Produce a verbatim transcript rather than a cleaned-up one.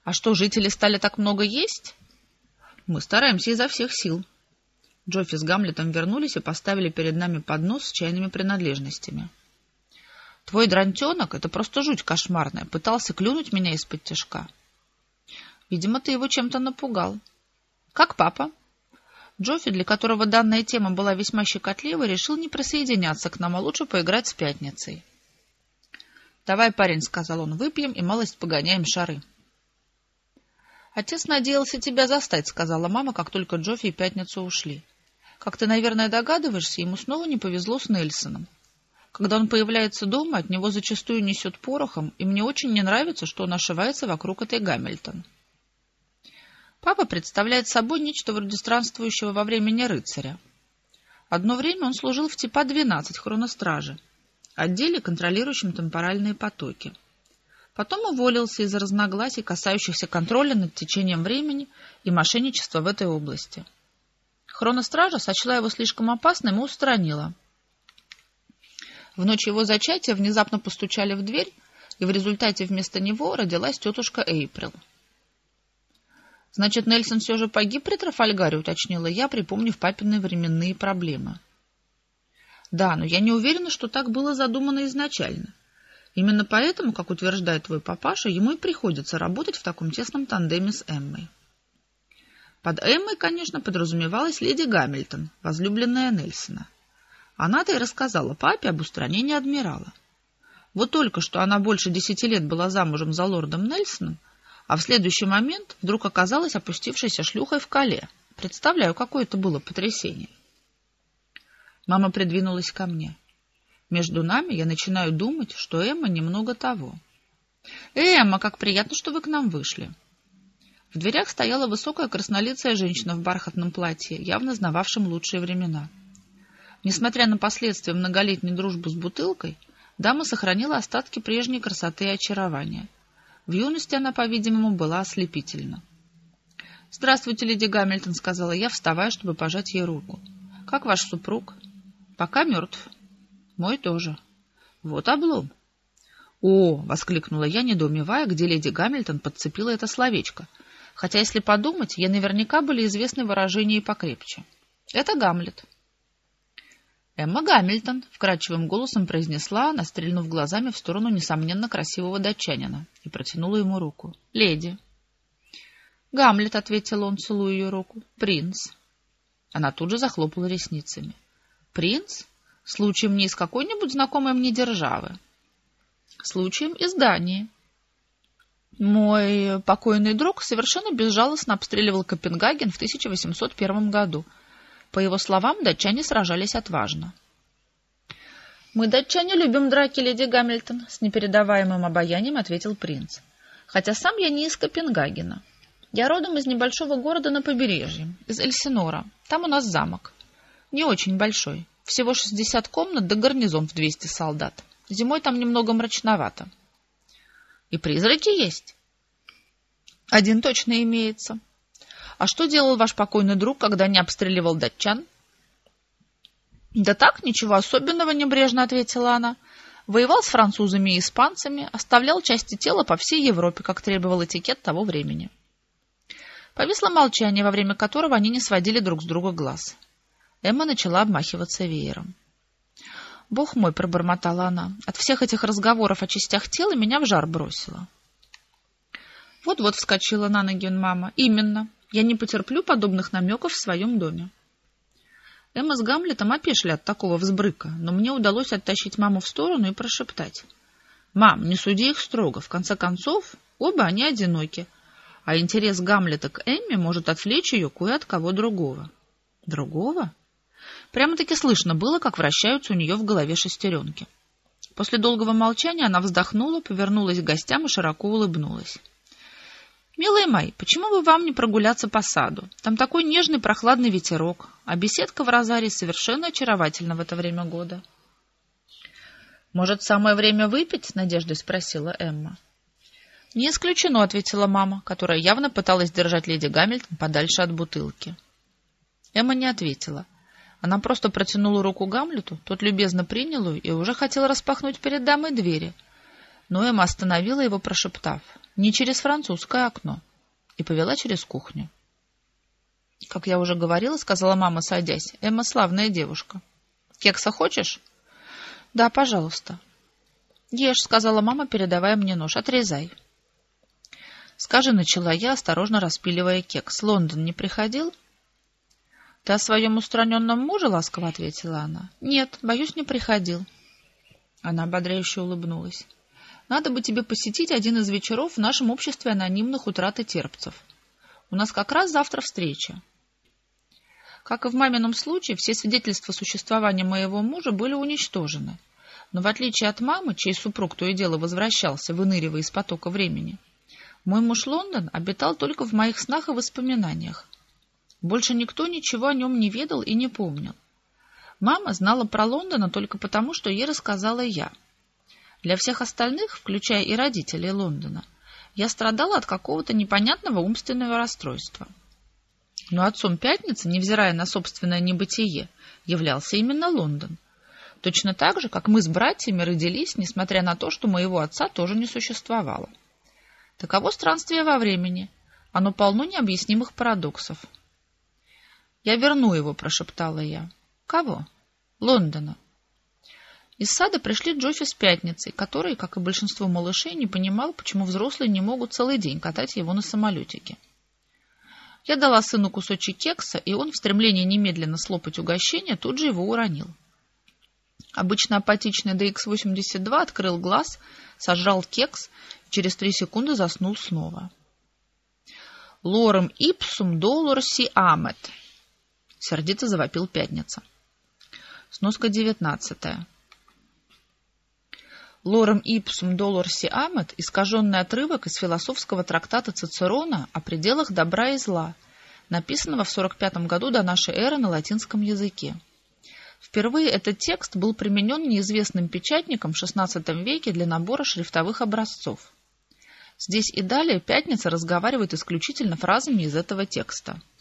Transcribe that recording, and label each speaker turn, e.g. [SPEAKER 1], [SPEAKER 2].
[SPEAKER 1] А что, жители стали так много есть? Мы стараемся изо всех сил. Джоффи с Гамлетом вернулись и поставили перед нами поднос с чайными принадлежностями. Твой дрантенок — это просто жуть кошмарная. Пытался клюнуть меня из-под тишка. Видимо, ты его чем-то напугал. Как папа? Джоффи, для которого данная тема была весьма щекотливой, решил не присоединяться к нам, а лучше поиграть с пятницей. «Давай, парень», — сказал он, — «выпьем и малость погоняем шары». «Отец надеялся тебя застать», — сказала мама, как только Джоффи и пятницу ушли. «Как ты, наверное, догадываешься, ему снова не повезло с Нельсоном. Когда он появляется дома, от него зачастую несет порохом, и мне очень не нравится, что он ошивается вокруг этой Гамильтон. Папа представляет собой нечто вроде странствующего во времени рыцаря. Одно время он служил в типа двенадцать хроностражи, отделе, контролирующем темпоральные потоки. Потом уволился из-за разногласий, касающихся контроля над течением времени и мошенничества в этой области. Хроностража сочла его слишком опасным и устранила. В ночь его зачатия внезапно постучали в дверь, и в результате вместо него родилась тетушка Эйприл. «Значит, Нельсон все же погиб при Трафальгаре», — уточнила я, припомнив папины временные проблемы. «Да, но я не уверена, что так было задумано изначально. Именно поэтому, как утверждает твой папаша, ему и приходится работать в таком тесном тандеме с Эммой». Под Эммой, конечно, подразумевалась леди Гамильтон, возлюбленная Нельсона. Она-то и рассказала папе об устранении адмирала. Вот только что она больше десяти лет была замужем за лордом Нельсоном, а в следующий момент вдруг оказалась опустившейся шлюхой в Кале. Представляю, какое это было потрясение. Мама придвинулась ко мне. Между нами я начинаю думать, что Эмма немного того. «Эмма, как приятно, что вы к нам вышли». В дверях стояла высокая краснолицая женщина в бархатном платье, явно знававшем лучшие времена. Несмотря на последствия многолетней дружбы с бутылкой, дама сохранила остатки прежней красоты и очарования. В юности она, по-видимому, была ослепительна. «Здравствуйте, леди Гамильтон», — сказала я, вставая, чтобы пожать ей руку. «Как ваш супруг?» «Пока мертв». «Мой тоже». «Вот облом». «О!» — воскликнула я, недоумевая, где леди Гамильтон подцепила это словечко. Хотя, если подумать, ей наверняка были известны выражения и покрепче. «Это Гамлет». «Эмма Гамильтон», — вкрадчивым голосом произнесла она, стрельнув глазами в сторону несомненно красивого датчанина, и протянула ему руку. «Леди». «Гамлет», — ответил он, целуя ее руку. «Принц». Она тут же захлопала ресницами. «Принц? Случаем не из какой-нибудь знакомой мне державы?» «Случаем из Дании». Мой покойный друг совершенно безжалостно обстреливал Копенгаген в тысяча восемьсот первом году. По его словам, датчане сражались отважно. «Мы, датчане, любим драки, леди Гамильтон», — с непередаваемым обаянием ответил принц. «Хотя сам я не из Копенгагена. Я родом из небольшого города на побережье, из Эльсинора. Там у нас замок. Не очень большой. Всего шестьдесят комнат да гарнизон в двести солдат. Зимой там немного мрачновато». «И призраки есть?» «Один точно имеется». «А что делал ваш покойный друг, когда не обстреливал датчан?» «Да так, ничего особенного», — небрежно ответила она. «Воевал с французами и испанцами, оставлял части тела по всей Европе, как требовал этикет того времени». Повисло молчание, во время которого они не сводили друг с друга глаз. Эмма начала обмахиваться веером. «Бог мой», — пробормотала она, — «от всех этих разговоров о частях тела меня в жар бросило». «Вот-вот», — вскочила на ноги мама, — «именно. Я не потерплю подобных намеков в своем доме». Эмма с Гамлетом опешили от такого взбрыка, но мне удалось оттащить маму в сторону и прошептать. «Мам, не суди их строго. В конце концов, оба они одиноки, а интерес Гамлета к Эмме может отвлечь ее кое от кого другого». «Другого?» Прямо-таки слышно было, как вращаются у нее в голове шестеренки. После долгого молчания она вздохнула, повернулась к гостям и широко улыбнулась. «Милые мои, почему бы вам не прогуляться по саду? Там такой нежный прохладный ветерок, а беседка в розарии совершенно очаровательна в это время года». «Может, самое время выпить?» — с надеждой спросила Эмма. «Не исключено», — ответила мама, которая явно пыталась держать леди Гамильтон подальше от бутылки. Эмма не ответила. Она просто протянула руку Гамлету, тот любезно принял ее и уже хотел распахнуть перед дамой двери. Но Эмма остановила его, прошептав: Не через французское окно. И повела через кухню. Как я уже говорила, сказала мама, садясь, Эмма славная девушка. Кекса хочешь? Да, пожалуйста. Ешь, сказала мама, передавая мне нож. Отрезай. Скажи, начала я, осторожно распиливая кекс. Лондон не приходил? Ты о своем устраненном муже, ласково ответила она. Нет, боюсь, не приходил. Она ободряюще улыбнулась. Надо бы тебе посетить один из вечеров в нашем обществе анонимных утрат и терпцев. У нас как раз завтра встреча. Как и в мамином случае, все свидетельства существования моего мужа были уничтожены. Но в отличие от мамы, чей супруг то и дело возвращался, выныривая из потока времени, мой муж Лондон обитал только в моих снах и воспоминаниях. Больше никто ничего о нем не ведал и не помнил. Мама знала про Лондона только потому, что ей рассказала я. Для всех остальных, включая и родителей Лондона, я страдала от какого-то непонятного умственного расстройства. Но отцом Пятницы, невзирая на собственное небытие, являлся именно Лондон. Точно так же, как мы с братьями родились, несмотря на то, что моего отца тоже не существовало. Таково странствие во времени. Оно полно необъяснимых парадоксов. «Я верну его», — прошептала я. «Кого?» «Лондона». Из сада пришли Джоффи с Пятницей, который, как и большинство малышей, не понимал, почему взрослые не могут целый день катать его на самолетике. Я дала сыну кусочек кекса, и он в стремлении немедленно слопать угощение тут же его уронил. Обычно апатичный Ди Икс восемьдесят два открыл глаз, сожрал кекс и через три секунды заснул снова. «Лорем ипсум долор си амет», — сердито завопил Пятница. Сноска девятнадцатая. «Лорем ипсум долор си амет» — искаженный отрывок из философского трактата Цицерона о пределах добра и зла, написанного в сорок пятом году до нашей эры на латинском языке. Впервые этот текст был применен неизвестным печатником в шестнадцатом веке для набора шрифтовых образцов. Здесь и далее Пятница разговаривает исключительно фразами из этого текста.